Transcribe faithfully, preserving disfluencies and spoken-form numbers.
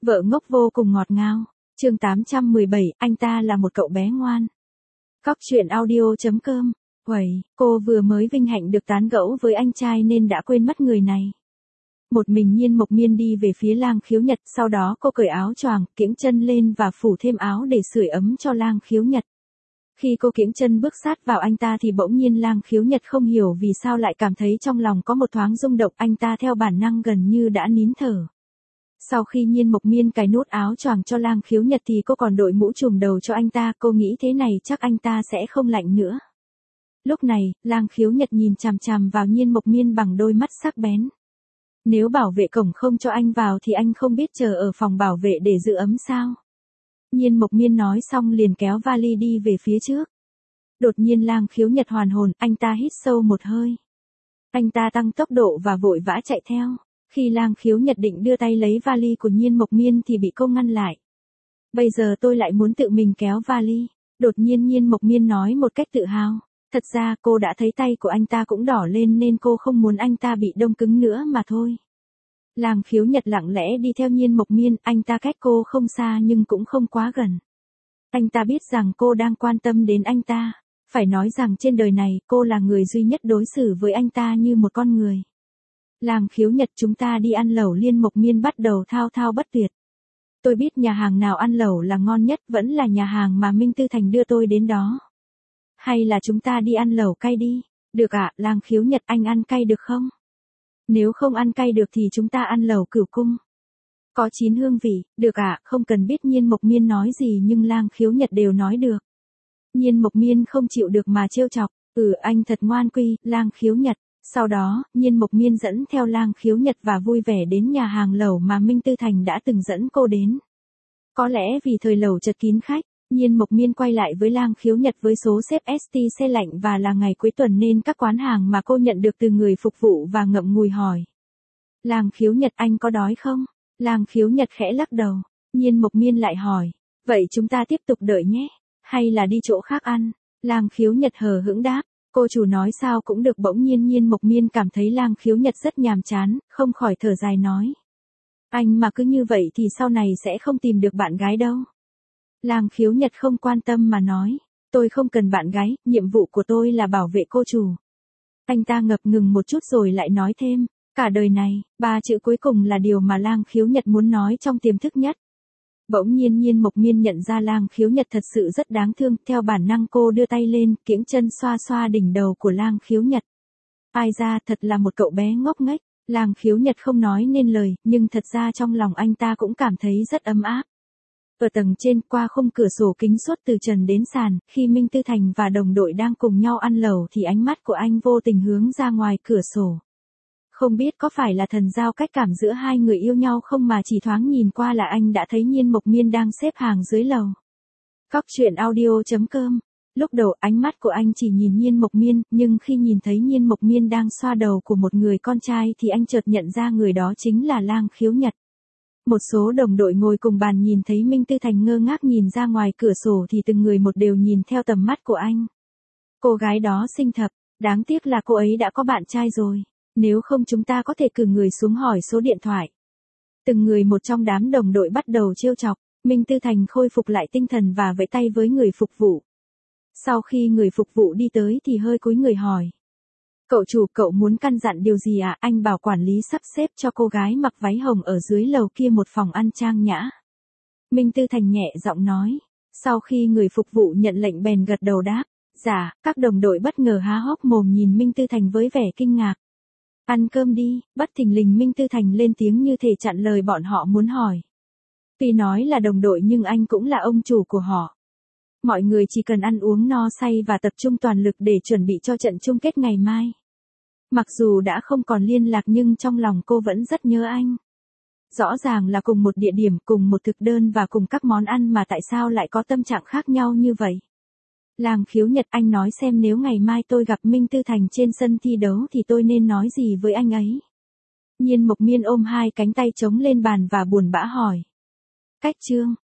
Vợ ngốc vô cùng ngọt ngào. Chương tám trăm mười bảy, anh ta là một cậu bé ngoan. Cóc truyện audio chấm com. Uầy, cô vừa mới vinh hạnh được tán gẫu với anh trai nên đã quên mất người này. Một mình Nhiên Mộc Miên đi về phía Lang Khiếu Nhật, sau đó cô cởi áo choàng, kiễng chân lên và phủ thêm áo để sưởi ấm cho Lang Khiếu Nhật. Khi cô kiễng chân bước sát vào anh ta thì bỗng nhiên Lang Khiếu Nhật không hiểu vì sao lại cảm thấy trong lòng có một thoáng rung động, anh ta theo bản năng gần như đã nín thở. Sau khi Nhiên Mộc Miên cài nút áo choàng cho Lang Khiếu Nhật thì cô còn đội mũ trùm đầu cho anh ta, cô nghĩ thế này chắc anh ta sẽ không lạnh nữa. Lúc này, Lang Khiếu Nhật nhìn chằm chằm vào Nhiên Mộc Miên bằng đôi mắt sắc bén. Nếu bảo vệ cổng không cho anh vào thì anh không biết chờ ở phòng bảo vệ để giữ ấm sao? Nhiên Mộc Miên nói xong liền kéo vali đi về phía trước. Đột nhiên Lang Khiếu Nhật hoàn hồn, anh ta hít sâu một hơi. Anh ta tăng tốc độ và vội vã chạy theo. Khi Lang Khiếu Nhật định đưa tay lấy vali của Nhiên Mộc Miên thì bị cô ngăn lại. Bây giờ tôi lại muốn tự mình kéo vali. Đột nhiên Nhiên Mộc Miên nói một cách tự hào. Thật ra cô đã thấy tay của anh ta cũng đỏ lên nên cô không muốn anh ta bị đông cứng nữa mà thôi. Lang Khiếu Nhật lặng lẽ đi theo Nhiên Mộc Miên, anh ta cách cô không xa nhưng cũng không quá gần. Anh ta biết rằng cô đang quan tâm đến anh ta. Phải nói rằng trên đời này cô là người duy nhất đối xử với anh ta như một con người. Lang Khiếu Nhật, chúng ta đi ăn lẩu. Nhiên Mộc Miên bắt đầu thao thao bất tuyệt. Tôi biết nhà hàng nào ăn lẩu là ngon nhất, vẫn là nhà hàng mà Minh Tư Thành đưa tôi đến đó. Hay là chúng ta đi ăn lẩu cay đi. Được ạ, à, Lang Khiếu Nhật, anh ăn cay được không? Nếu không ăn cay được thì chúng ta ăn lẩu Cửu Cung. Có chín hương vị. Được ạ, à, không cần biết Nhiên Mộc Miên nói gì nhưng Lang Khiếu Nhật đều nói được. Nhiên Mộc Miên không chịu được mà trêu chọc. Ừ, anh thật ngoan quy, Lang Khiếu Nhật. Sau đó, Nhiên Mộc Miên dẫn theo Lang Khiếu Nhật và vui vẻ đến nhà hàng lẩu mà Minh Tư Thành đã từng dẫn cô đến. Có lẽ vì thời lẩu chật kín khách, Nhiên Mộc Miên quay lại với Lang Khiếu Nhật với số xếp ét tê xe lạnh và là ngày cuối tuần nên các quán hàng mà cô nhận được từ người phục vụ và ngậm ngùi hỏi. Lang Khiếu Nhật, anh có đói không? Lang Khiếu Nhật khẽ lắc đầu. Nhiên Mộc Miên lại hỏi. Vậy chúng ta tiếp tục đợi nhé. Hay là đi chỗ khác ăn? Lang Khiếu Nhật hờ hững đáp. Cô chủ nói sao cũng được. Bỗng nhiên Nhiên Mộc Miên cảm thấy Lang Khiếu Nhật rất nhàm chán, không khỏi thở dài nói. Anh mà cứ như vậy thì sau này sẽ không tìm được bạn gái đâu. Lang Khiếu Nhật không quan tâm mà nói. Tôi không cần bạn gái, nhiệm vụ của tôi là bảo vệ cô chủ. Anh ta ngập ngừng một chút rồi lại nói thêm. Cả đời này, ba chữ cuối cùng là điều mà Lang Khiếu Nhật muốn nói trong tiềm thức nhất. Bỗng nhiên Nhiên Mộc Miên nhận ra Lang Khiếu Nhật thật sự rất đáng thương, theo bản năng cô đưa tay lên, kiễng chân xoa xoa đỉnh đầu của Lang Khiếu Nhật. Ai ra, thật là một cậu bé ngốc nghếch. Lang Khiếu Nhật không nói nên lời, nhưng thật ra trong lòng anh ta cũng cảm thấy rất ấm áp. Ở tầng trên, qua khung cửa sổ kính suốt từ trần đến sàn, khi Minh Tư Thành và đồng đội đang cùng nhau ăn lẩu thì ánh mắt của anh vô tình hướng ra ngoài cửa sổ. Không biết có phải là thần giao cách cảm giữa hai người yêu nhau không mà chỉ thoáng nhìn qua là anh đã thấy Nhiên Mộc Miên đang xếp hàng dưới lầu. Cóc truyện audio chấm com. Lúc đầu ánh mắt của anh chỉ nhìn Nhiên Mộc Miên, nhưng khi nhìn thấy Nhiên Mộc Miên đang xoa đầu của một người con trai thì anh chợt nhận ra người đó chính là Lang Khiếu Nhật. Một số đồng đội ngồi cùng bàn nhìn thấy Minh Tư Thành ngơ ngác nhìn ra ngoài cửa sổ thì từng người một đều nhìn theo tầm mắt của anh. Cô gái đó xinh thật, đáng tiếc là cô ấy đã có bạn trai rồi. Nếu không chúng ta có thể cử người xuống hỏi số điện thoại. Từng người một trong đám đồng đội bắt đầu trêu chọc. Minh Tư Thành khôi phục lại tinh thần và vẫy tay với người phục vụ. Sau khi người phục vụ đi tới thì hơi cúi người hỏi. Cậu chủ, cậu muốn căn dặn điều gì à? Anh bảo quản lý sắp xếp cho cô gái mặc váy hồng ở dưới lầu kia một phòng ăn trang nhã. Minh Tư Thành nhẹ giọng nói. Sau khi người phục vụ nhận lệnh bèn gật đầu đáp. Dạ, các đồng đội bất ngờ há hốc mồm nhìn Minh Tư Thành với vẻ kinh ngạc. Ăn cơm đi, bất thình lình Minh Tư Thành lên tiếng như thể chặn lời bọn họ muốn hỏi. Tuy nói là đồng đội nhưng anh cũng là ông chủ của họ. Mọi người chỉ cần ăn uống no say và tập trung toàn lực để chuẩn bị cho trận chung kết ngày mai. Mặc dù đã không còn liên lạc nhưng trong lòng cô vẫn rất nhớ anh. Rõ ràng là cùng một địa điểm, cùng một thực đơn và cùng các món ăn mà tại sao lại có tâm trạng khác nhau như vậy. Lang Khiếu Nhật, anh nói xem nếu ngày mai tôi gặp Minh Tư Thành trên sân thi đấu thì tôi nên nói gì với anh ấy. Nhiên Mộc Miên ôm hai cánh tay chống lên bàn và buồn bã hỏi. Cách chương.